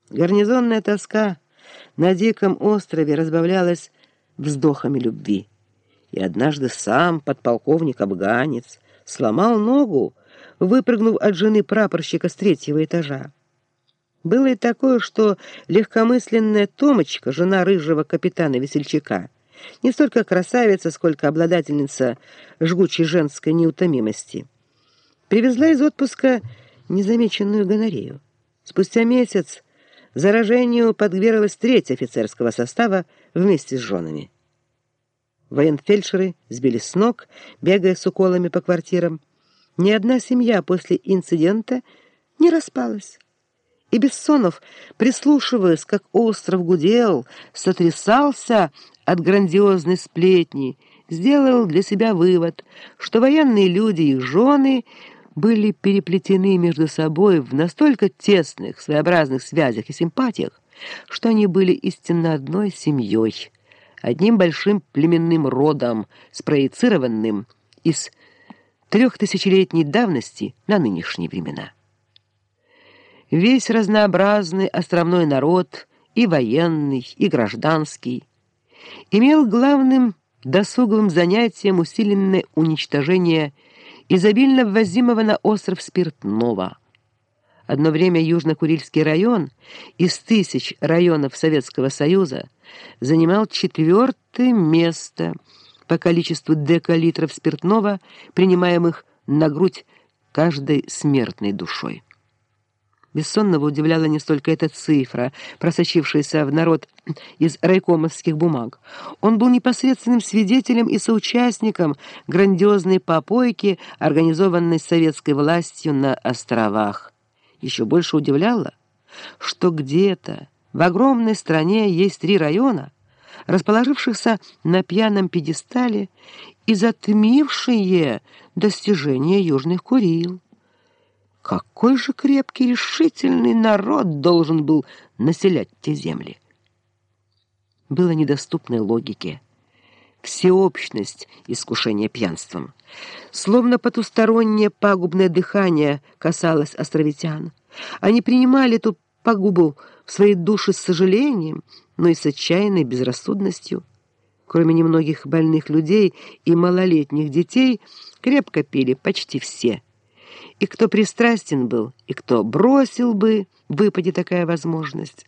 Гарнизонная тоска на диком острове разбавлялась вздохами любви. И однажды сам подполковник-афганец сломал ногу, выпрыгнув от жены прапорщика с 3-го этажа. Было и такое, что легкомысленная Томочка, жена рыжего капитана-весельчака, не столько красавица, сколько обладательница жгучей женской неутомимости, привезла из отпуска незамеченную гонорею. Спустя месяц заражению подверглась 3-я офицерского состава вместе с женами. Военфельдшеры сбились с ног, бегая с уколами по квартирам. Ни одна семья после инцидента не распалась. И Бессонов, прислушиваясь, как остров гудел, сотрясался от грандиозной сплетни, сделал для себя вывод, что военные люди и их жены были переплетены между собой в настолько тесных, своеобразных связях и симпатиях, что они были истинно одной семьей, одним большим племенным родом, спроецированным из 3000-летней давности на нынешние времена. Весь разнообразный островной народ, и военный, и гражданский, имел главным досуговым занятием усиленное уничтожение изобильно ввозимого на остров спиртного. Одно время Южно-Курильский район из 1000 районов Советского Союза занимал 4-е место по количеству декалитров спиртного, принимаемых на грудь каждой смертной душой. Бессонного удивляла не столько эта цифра, просочившаяся в народ из райкомовских бумаг. Он был непосредственным свидетелем и соучастником грандиозной попойки, организованной советской властью на островах. Еще больше удивляло, что где-то в огромной стране есть 3 района, расположившихся на пьяном пьедестале и затмившие достижения Южных Курил. Какой же крепкий, решительный народ должен был населять те земли? Было недоступной логике всеобщность искушения пьянством. Словно потустороннее пагубное дыхание касалось островитян. Они принимали эту пагубу в свои души с сожалением, но и с отчаянной безрассудностью. Кроме немногих больных людей и малолетних детей, крепко пили почти все. И кто пристрастен был, и кто бросил бы, выпади такая возможность.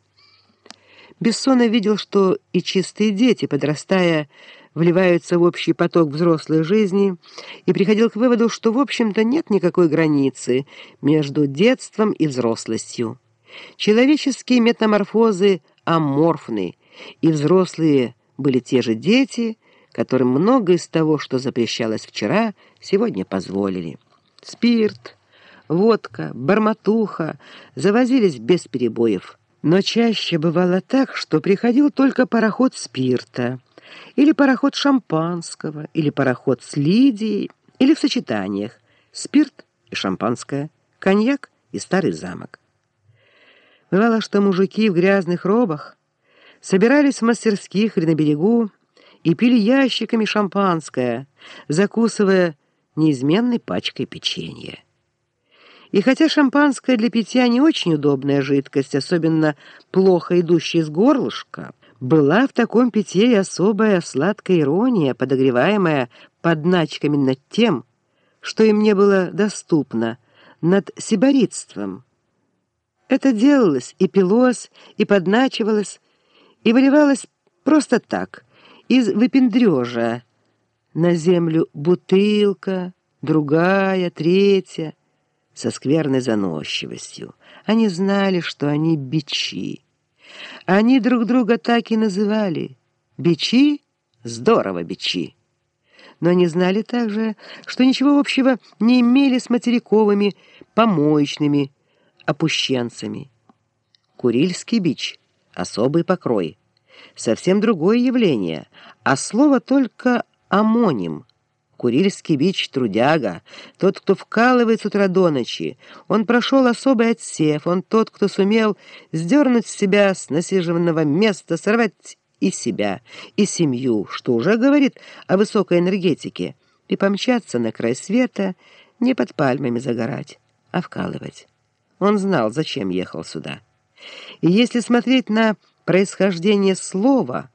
Бессонов видел, что и чистые дети, подрастая, вливаются в общий поток взрослой жизни, и приходил к выводу, что, в общем-то, нет никакой границы между детством и взрослостью. Человеческие метаморфозы аморфны, и взрослые были те же дети, которым многое из того, что запрещалось вчера, сегодня позволили. Спирт, водка, бормотуха завозились без перебоев. Но чаще бывало так, что приходил только пароход спирта, или пароход шампанского, или пароход с Лидией, или в сочетаниях спирт и шампанское, коньяк и старый замок. Бывало, что мужики в грязных робах собирались в мастерских или на берегу и пили ящиками шампанское, закусывая неизменной пачкой печенья. И хотя шампанское для питья не очень удобная жидкость, особенно плохо идущая из горлышка, была в таком питье и особая сладкая ирония, подогреваемая подначками над тем, что им не было доступно, над сиборитством. Это делалось и пилось, и подначивалось, и выливалось просто так, из выпендрежа. На землю бутылка, другая, 3-я, со скверной заносчивостью. Они знали, что они бичи. Они друг друга так и называли. Бичи? Здорово, бичи. Но они знали также, что ничего общего не имели с материковыми, помоечными опущенцами. Курильский бич — особый покрой. Совсем другое явление, а слово только амоним. Курильский бич — трудяга, тот, кто вкалывает с утра до ночи. Он прошел особый отсев, он тот, кто сумел сдернуть с себя с насиженного места, сорвать и себя, и семью, что уже говорит о высокой энергетике, и помчаться на край света, не под пальмами загорать, а вкалывать. Он знал, зачем ехал сюда. И если смотреть на происхождение слова,